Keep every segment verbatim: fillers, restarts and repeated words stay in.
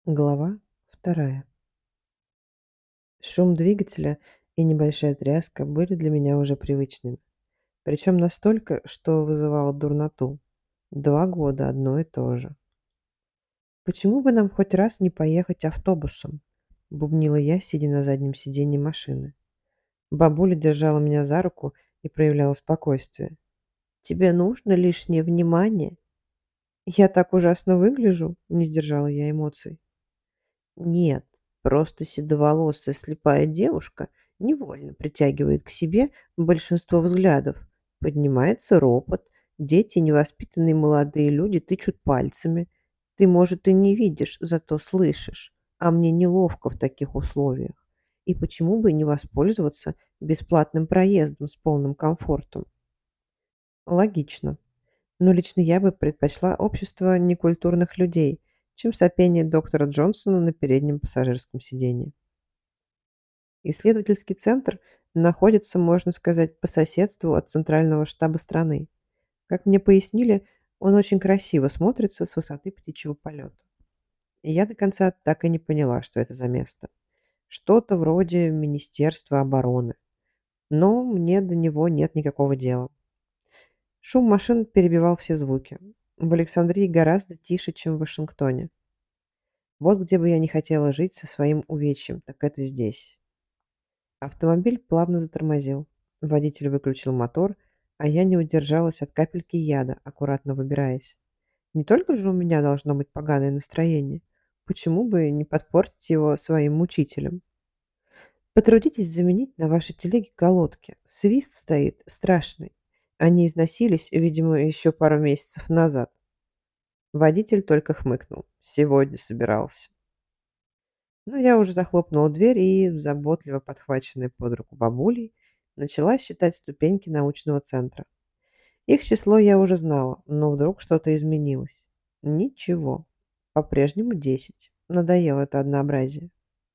Глава вторая. Шум двигателя и небольшая тряска были для меня уже привычными. Причем настолько, что вызывало дурноту. Два года одно и то же. «Почему бы нам хоть раз не поехать автобусом?» — бубнила я, сидя на заднем сиденье машины. Бабуля держала меня за руку и проявляла спокойствие. «Тебе нужно лишнее внимание?» «Я так ужасно выгляжу?» — не сдержала я эмоций. Нет, просто седоволосая слепая девушка невольно притягивает к себе большинство взглядов. Поднимается ропот, дети, невоспитанные молодые люди тычут пальцами. Ты, может, и не видишь, зато слышишь. А мне неловко в таких условиях. И почему бы не воспользоваться бесплатным проездом с полным комфортом? Логично. Но лично я бы предпочла общество некультурных людей, чем сопение доктора Джонсона на переднем пассажирском сиденье. Исследовательский центр находится, можно сказать, по соседству от центрального штаба страны. Как мне пояснили, он очень красиво смотрится с высоты птичьего полета. И я до конца так и не поняла, что это за место. Что-то вроде Министерства обороны. Но мне до него нет никакого дела. Шум машин перебивал все звуки. В Александрии гораздо тише, чем в Вашингтоне. Вот где бы я не хотела жить со своим увечьем, так это здесь. Автомобиль плавно затормозил. Водитель выключил мотор, а я не удержалась от капельки яда, аккуратно выбираясь. Не только же у меня должно быть поганое настроение. Почему бы не подпортить его своим мучителем? Потрудитесь заменить на вашей телеге колодки. Свист стоит страшный. Они износились, видимо, еще пару месяцев назад. Водитель только хмыкнул. Сегодня собирался. Но я уже захлопнула дверь и, заботливо подхваченная под руку бабулей, начала считать ступеньки научного центра. Их число я уже знала, но вдруг что-то изменилось. Ничего. По-прежнему десять. Надоело это однообразие.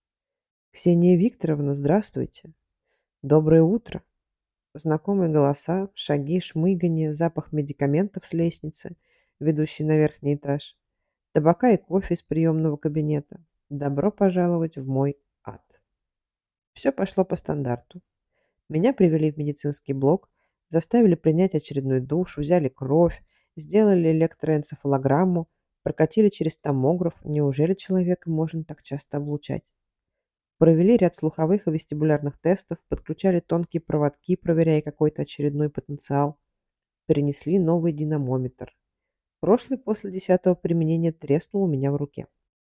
«Ксения Викторовна, здравствуйте!» «Доброе утро!» Знакомые голоса, шаги, шмыганье, запах медикаментов с лестницы, ведущей на верхний этаж, табака и кофе из приемного кабинета. Добро пожаловать в мой ад. Все пошло по стандарту. Меня привели в медицинский блок, заставили принять очередной душ, взяли кровь, сделали электроэнцефалограмму, прокатили через томограф. Неужели человека можно так часто облучать? Провели ряд слуховых и вестибулярных тестов, подключали тонкие проводки, проверяя какой-то очередной потенциал. Перенесли новый динамометр. Прошлый после десятого применения треснул у меня в руке.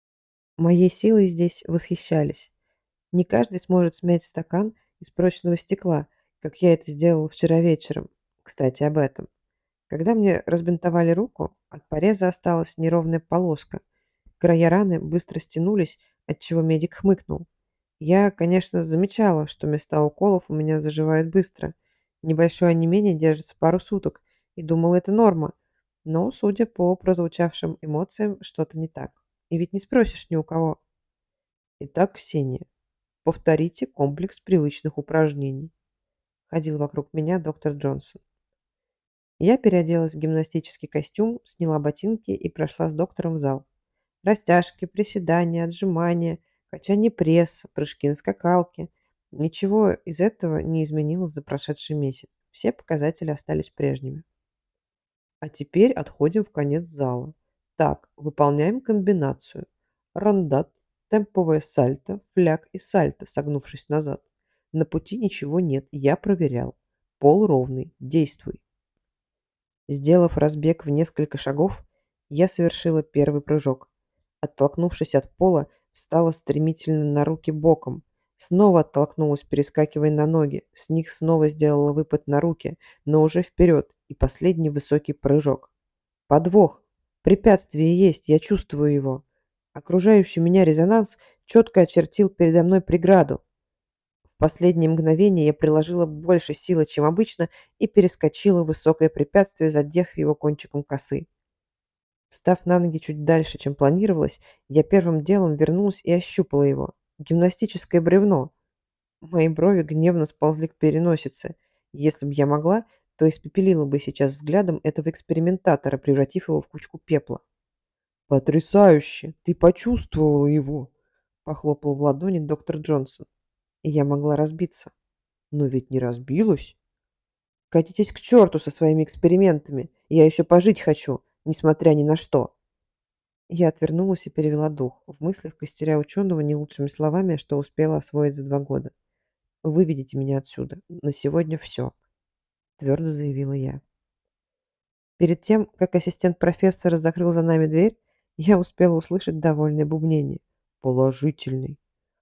Моей силой здесь восхищались. Не каждый сможет смять стакан из прочного стекла, как я это сделала вчера вечером. Кстати, об этом. Когда мне разбинтовали руку, от пореза осталась неровная полоска. Края раны быстро стянулись, отчего медик хмыкнул. Я, конечно, замечала, что места уколов у меня заживают быстро. Небольшое онемение держится пару суток, и думала, это норма. Но, судя по прозвучавшим эмоциям, что-то не так. И ведь не спросишь ни у кого. Итак, Ксения, повторите комплекс привычных упражнений. Ходил вокруг меня доктор Джонсон. Я переоделась в гимнастический костюм, сняла ботинки и прошла с доктором в зал. Растяжки, приседания, отжимания, качание пресса, прыжки на скакалке. Ничего из этого не изменилось за прошедший месяц. Все показатели остались прежними. А теперь отходим в конец зала. Так, выполняем комбинацию. Рандат, темповое сальто, фляг и сальто, согнувшись назад. На пути ничего нет, я проверял. Пол ровный, действуй. Сделав разбег в несколько шагов, я совершила первый прыжок. Оттолкнувшись от пола, встала стремительно на руки боком. Снова оттолкнулась, перескакивая на ноги. С них снова сделала выпад на руки, но уже вперед, и последний высокий прыжок. Подвох. Препятствие есть, я чувствую его. Окружающий меня резонанс четко очертил передо мной преграду. В последнее мгновение я приложила больше силы, чем обычно, и перескочила высокое препятствие, задев его кончиком косы. Встав на ноги чуть дальше, чем планировалось, я первым делом вернулась и ощупала его. Гимнастическое бревно. Мои брови гневно сползли к переносице. Если бы я могла, то испепелила бы сейчас взглядом этого экспериментатора, превратив его в кучку пепла. «Потрясающе! Ты почувствовала его!» – похлопал в ладони доктор Джонсон. И я могла разбиться. Но ведь не разбилась. «Катитесь к черту со своими экспериментами! Я еще пожить хочу, несмотря ни на что!» Я отвернулась и перевела дух, в мыслях костеря ученого не лучшими словами, что успела освоить за два года. «Выведите меня отсюда. На сегодня все», – твердо заявила я. Перед тем, как ассистент профессора закрыл за нами дверь, я успела услышать довольное бубнение. «Положительный».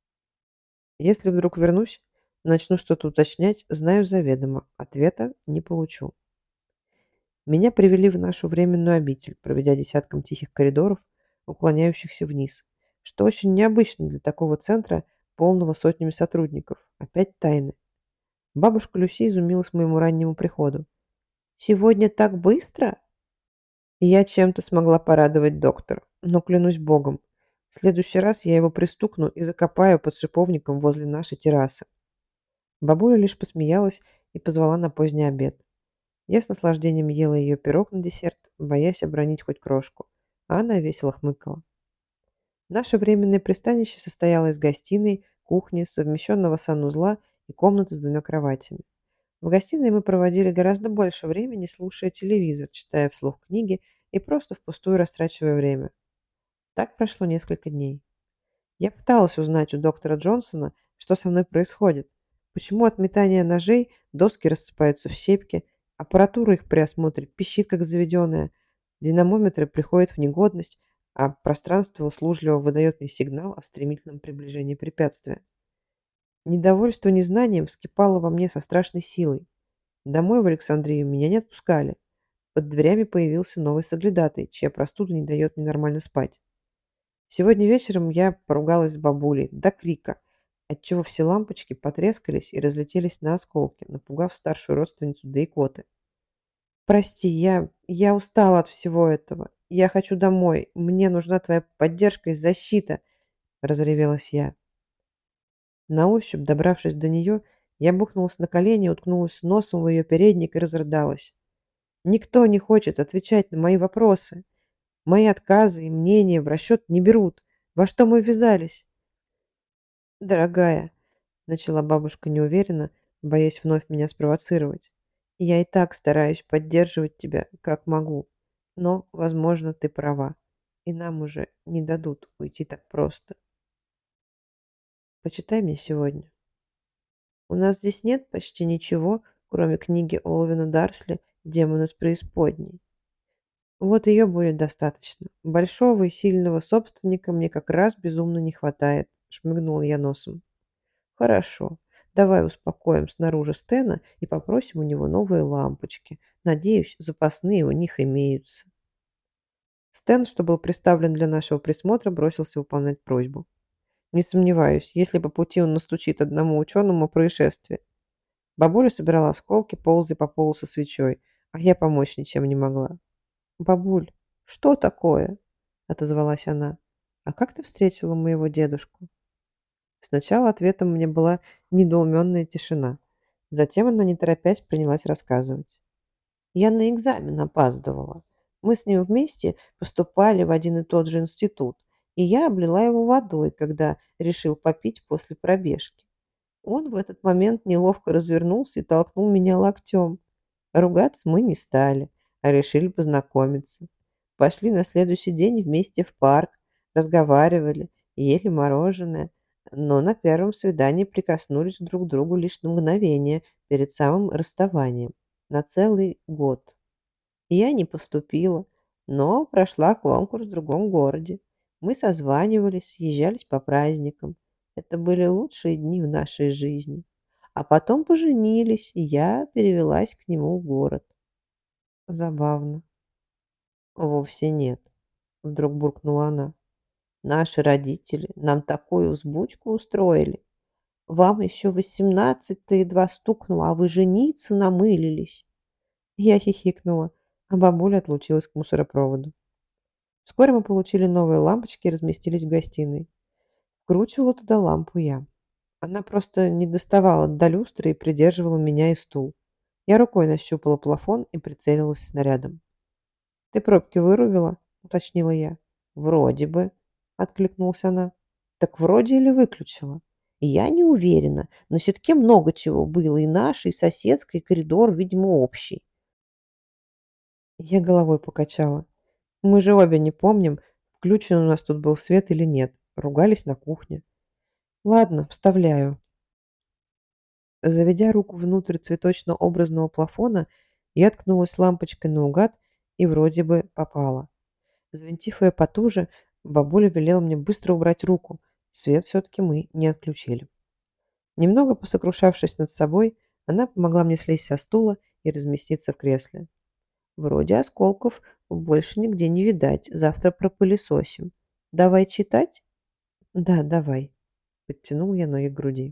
Если вдруг вернусь, начну что-то уточнять, знаю заведомо, ответа не получу. Меня привели в нашу временную обитель, проведя десятком тихих коридоров, уклоняющихся вниз, что очень необычно для такого центра, полного сотнями сотрудников. Опять тайны. Бабушка Люси изумилась моему раннему приходу. «Сегодня так быстро?» Я чем-то смогла порадовать доктора, но клянусь богом, в следующий раз я его пристукну и закопаю под шиповником возле нашей террасы. Бабуля лишь посмеялась и позвала на поздний обед. Я с наслаждением ела ее пирог на десерт, боясь обронить хоть крошку, а она весело хмыкала. Наше временное пристанище состояло из гостиной, кухни, совмещенного санузла и комнаты с двумя кроватями. В гостиной мы проводили гораздо больше времени, слушая телевизор, читая вслух книги и просто впустую растрачивая время. Так прошло несколько дней. Я пыталась узнать у доктора Джонсона, что со мной происходит, почему от метания ножей доски рассыпаются в щепки, аппаратура их при осмотре пищит как заведенная, динамометры приходят в негодность, а пространство услужливо выдает мне сигнал о стремительном приближении препятствия. Недовольство незнанием вскипало во мне со страшной силой. Домой в Александрию меня не отпускали. Под дверями появился новый соглядатый, чья простуда не дает мне нормально спать. Сегодня вечером я поругалась с бабулей до крика, отчего все лампочки потрескались и разлетелись на осколки, напугав старшую родственницу до икоты. «Прости, я... я устала от всего этого. Я хочу домой. Мне нужна твоя поддержка и защита», – разревелась я. На ощупь, добравшись до нее, я бухнулась на колени, уткнулась носом в ее передник и разрыдалась. «Никто не хочет отвечать на мои вопросы. Мои отказы и мнения в расчет не берут. Во что мы ввязались?» «Дорогая», – начала бабушка неуверенно, боясь вновь меня спровоцировать, – «я и так стараюсь поддерживать тебя, как могу. Но, возможно, ты права, и нам уже не дадут уйти так просто. Почитай мне сегодня. У нас здесь нет почти ничего, кроме книги Олвена Дарсли «Демон из преисподней». Вот ее будет достаточно. Большого и сильного собственника мне как раз безумно не хватает», – шмыгнула я носом. «Хорошо. Давай успокоим снаружи Стена и попросим у него новые лампочки. Надеюсь, запасные у них имеются». Стэн, что был приставлен для нашего присмотра, бросился выполнять просьбу. Не сомневаюсь, если по пути он настучит одному ученому о происшествии. Бабуля собирала осколки, ползая по полу со свечой, а я помочь ничем не могла. «Бабуль, что такое?» – отозвалась она. «А как ты встретила моего дедушку?» Сначала ответом мне была недоуменная тишина. Затем она, не торопясь, принялась рассказывать. «Я на экзамен опаздывала. Мы с ним вместе поступали в один и тот же институт, и я облила его водой, когда решил попить после пробежки. Он в этот момент неловко развернулся и толкнул меня локтем. Ругаться мы не стали, а решили познакомиться. Пошли на следующий день вместе в парк, разговаривали, ели мороженое, но на первом свидании прикоснулись друг к другу лишь на мгновение перед самым расставанием, на целый год. Я не поступила, но прошла конкурс в другом городе. Мы созванивались, съезжались по праздникам. Это были лучшие дни в нашей жизни. А потом поженились, и я перевелась к нему в город. Забавно. Вовсе нет, вдруг буркнула она. Наши родители нам такую взбучку устроили. Вам еще восемнадцать-то едва стукнуло, а вы жениться намылились. Я хихикнула, а бабуля отлучилась к мусоропроводу. Вскоре мы получили новые лампочки и разместились в гостиной. Вкручивала туда лампу я. Она просто не доставала до люстры и придерживала меня и стул. Я рукой нащупала плафон и прицелилась снарядом. «Ты пробки вырубила?» – уточнила я. «Вроде бы», — откликнулась она. «Так вроде или выключила?» «Я не уверена. На щитке много чего было. И наш, и соседский, и коридор, видимо, общий». Я головой покачала. Мы же обе не помним, включен у нас тут был свет или нет. Ругались на кухне. Ладно, вставляю. Заведя руку внутрь цветочно-образного плафона, я ткнулась лампочкой наугад и вроде бы попала. Завинтив ее потуже, бабуля велела мне быстро убрать руку. Свет все-таки мы не отключили. Немного посокрушавшись над собой, она помогла мне слезть со стула и разместиться в кресле. Вроде осколков больше нигде не видать. Завтра пропылесосим. Давай читать? Да, давай. Подтянул я ноги к груди.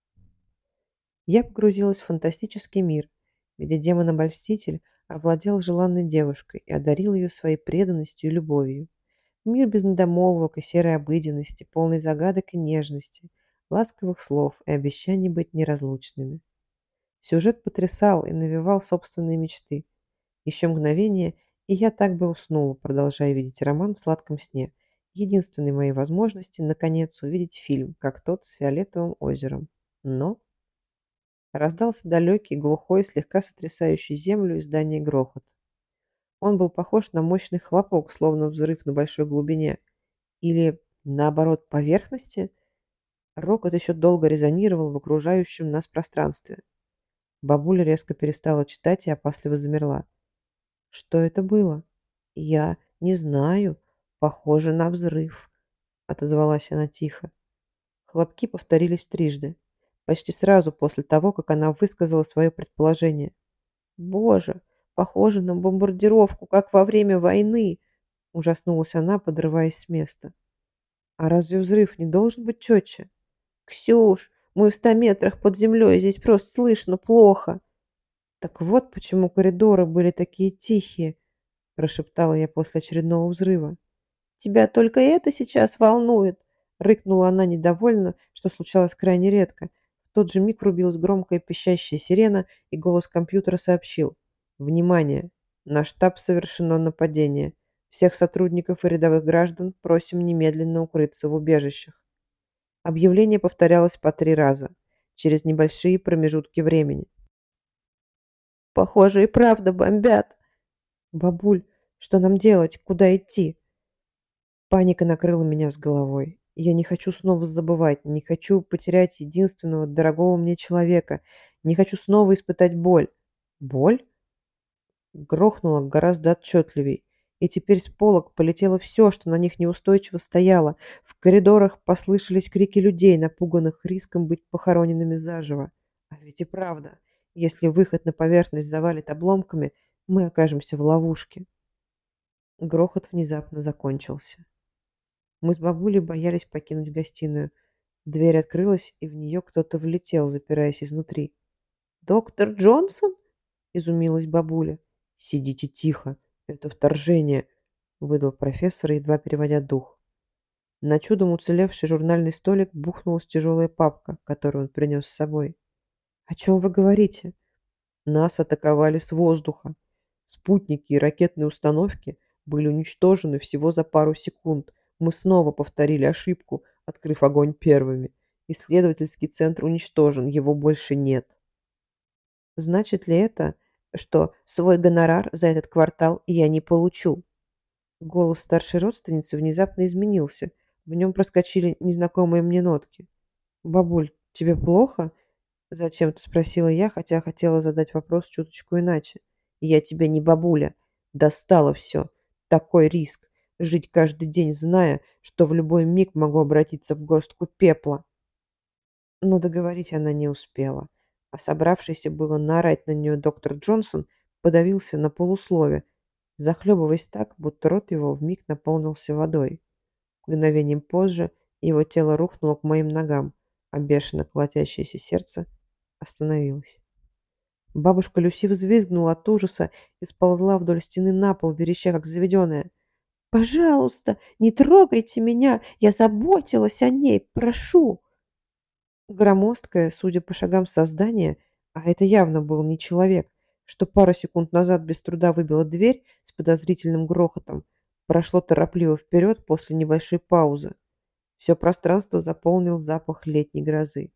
Я погрузилась в фантастический мир, где демон-обольститель овладел желанной девушкой и одарил ее своей преданностью и любовью. Мир без недомолвок и серой обыденности, полный загадок и нежности, ласковых слов и обещаний быть неразлучными. Сюжет потрясал и навевал собственные мечты. Еще мгновение, и я так бы уснула, продолжая видеть роман в сладком сне. Единственной моей возможности, наконец, увидеть фильм, как тот с фиолетовым озером. Но раздался далекий, глухой, слегка сотрясающий землю и здание грохот. Он был похож на мощный хлопок, словно взрыв на большой глубине. Или, наоборот, поверхности. Рокот еще долго резонировал в окружающем нас пространстве. Бабуля резко перестала читать и опасливо замерла. Что это было? Я не знаю. Похоже на взрыв, отозвалась она тихо. Хлопки повторились трижды, почти сразу после того, как она высказала свое предположение. Боже, похоже на бомбардировку, как во время войны, ужаснулась она, подрываясь с места. А разве взрыв не должен быть четче? Ксюш, мы в ста метрах под землей, здесь просто слышно плохо. Так вот почему коридоры были такие тихие, прошептала я после очередного взрыва. «Тебя только это сейчас волнует?» — рыкнула она недовольно, что случалось крайне редко. В тот же миг врубилась громкая пищащая сирена, и голос компьютера сообщил: «Внимание! На штаб совершено нападение. Всех сотрудников и рядовых граждан просим немедленно укрыться в убежищах». Объявление повторялось по три раза, через небольшие промежутки времени. «Похоже, и правда бомбят!» «Бабуль, что нам делать? Куда идти?» Паника накрыла меня с головой. Я не хочу снова забывать, не хочу потерять единственного дорогого мне человека, не хочу снова испытать боль. Боль грохнула гораздо отчетливей, и теперь с полок полетело все, что на них неустойчиво стояло. В коридорах послышались крики людей, напуганных риском быть похороненными заживо. А ведь и правда, если выход на поверхность завалит обломками, мы окажемся в ловушке. Грохот внезапно закончился. Мы с бабулей боялись покинуть гостиную. Дверь открылась, и в нее кто-то влетел, запираясь изнутри. «Доктор Джонсон?» – изумилась бабуля. «Сидите тихо, это вторжение», – выдал профессор, едва переводя дух. На чудом уцелевший журнальный столик бухнулась тяжелая папка, которую он принес с собой. «О чем вы говорите?» Нас атаковали с воздуха. Спутники и ракетные установки были уничтожены всего за пару секунд. Мы снова повторили ошибку, открыв огонь первыми. Исследовательский центр уничтожен, его больше нет. Значит ли это, что свой гонорар за этот квартал я не получу? Голос старшей родственницы внезапно изменился. В нем проскочили незнакомые мне нотки. «Бабуль, тебе плохо?» Зачем-то спросила я, хотя хотела задать вопрос чуточку иначе. «Я тебе не бабуля. Достало все. Такой риск. Жить каждый день, зная, что в любой миг могу обратиться в горстку пепла». Но договорить она не успела, а собравшийся было наорать на нее доктор Джонсон подавился на полуслове, захлебываясь так, будто рот его вмиг наполнился водой. Мгновением позже его тело рухнуло к моим ногам, а бешено колотящееся сердце остановилось. Бабушка Люси взвизгнула от ужаса и сползла вдоль стены на пол, вереща как заведенная. «Пожалуйста, не трогайте меня! Я заботилась о ней! Прошу!» Громоздкое, судя по шагам создания, а это явно был не человек, что пару секунд назад без труда выбило дверь с подозрительным грохотом, прошло торопливо вперед после небольшой паузы. Все пространство заполнил запах летней грозы.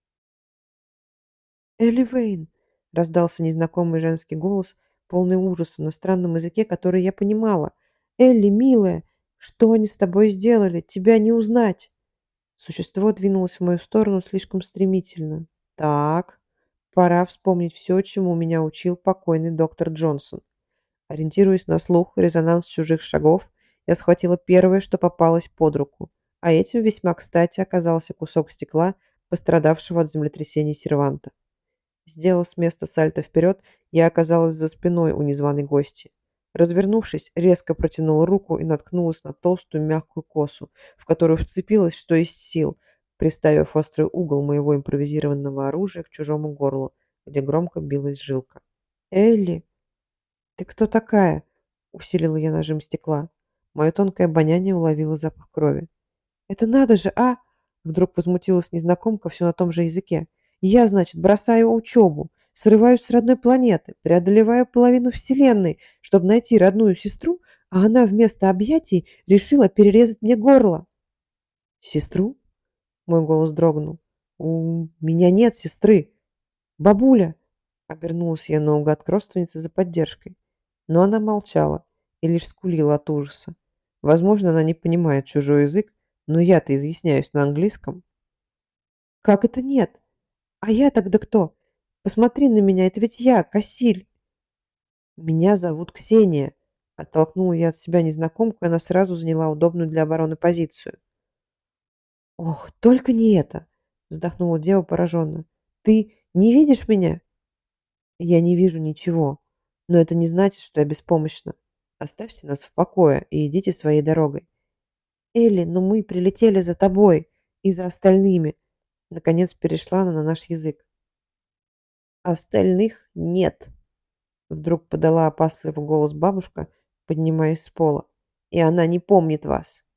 «Элли Вейн!» — раздался незнакомый женский голос, полный ужаса на странном языке, который я понимала. «Элли, милая, что они с тобой сделали? Тебя не узнать!» Существо двинулось в мою сторону слишком стремительно. «Так, пора вспомнить все, чему меня учил покойный доктор Джонсон». Ориентируясь на слух, резонанс чужих шагов, я схватила первое, что попалось под руку, а этим весьма кстати оказался кусок стекла, пострадавшего от землетрясения серванта. Сделав с места сальто вперед, я оказалась за спиной у незваной гости. Развернувшись, резко протянула руку и наткнулась на толстую мягкую косу, в которую вцепилась, что есть сил, приставив острый угол моего импровизированного оружия к чужому горлу, где громко билась жилка. «Элли, ты кто такая?» — усилила я нажим стекла. Мое тонкое обоняние уловило запах крови. «Это надо же, а!» Вдруг возмутилась незнакомка все на том же языке. «Я, значит, бросаю учебу, срываюсь с родной планеты, преодолеваю половину Вселенной, чтобы найти родную сестру, а она вместо объятий решила перерезать мне горло». «Сестру?» — мой голос дрогнул. «У меня нет сестры. Бабуля!» — обернулась я наугад к родственнице за поддержкой. Но она молчала и лишь скулила от ужаса. Возможно, она не понимает чужой язык, но я-то изъясняюсь на английском. «Как это нет? А я тогда кто? Посмотри на меня, это ведь я, Кассиль!» «Меня зовут Ксения!» Оттолкнула я от себя незнакомку, и она сразу заняла удобную для обороны позицию. «Ох, только не это!» Вздохнула дева пораженно. «Ты не видишь меня?» «Я не вижу ничего, но это не значит, что я беспомощна. Оставьте нас в покое и идите своей дорогой». «Элли, но мы прилетели за тобой и за остальными!» Наконец перешла она на наш язык. «Остальных нет!» Вдруг подала опасливый голос бабушка, поднимаясь с пола. «И она не помнит вас!»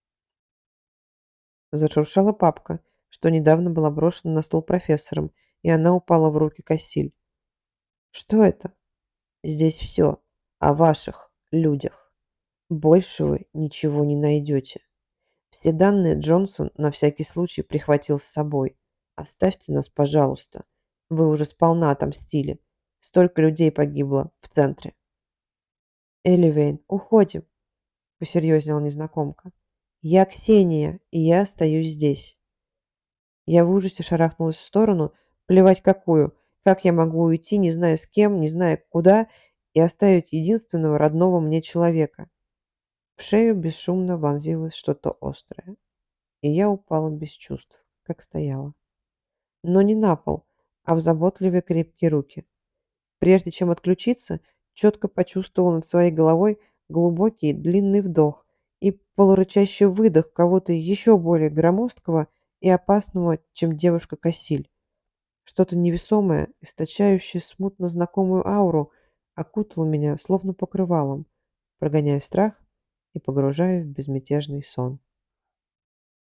Зашуршала папка, что недавно была брошена на стол профессором, и она упала в руки Кассиль. «Что это?» «Здесь все о ваших людях. Больше вы ничего не найдете. Все данные Джонсон на всякий случай прихватил с собой. Оставьте нас, пожалуйста. Вы уже сполна отомстили. Столько людей погибло в центре». «Элливейн, уходим», — посерьезнела незнакомка. «Я Ксения, и я остаюсь здесь». Я в ужасе шарахнулась в сторону, плевать какую. Как я могу уйти, не зная с кем, не зная куда, и оставить единственного родного мне человека? В шею бесшумно вонзилось что-то острое, и я упала без чувств, как стояла. Но не на пол, а в заботливые крепкие руки. Прежде чем отключиться, четко почувствовала над своей головой глубокий длинный вдох и полурычащий выдох кого-то еще более громоздкого и опасного, чем девушка Кассиль. Что-то невесомое, источающее смутно знакомую ауру, окутало меня словно покрывалом, прогоняя страх и погружая в безмятежный сон.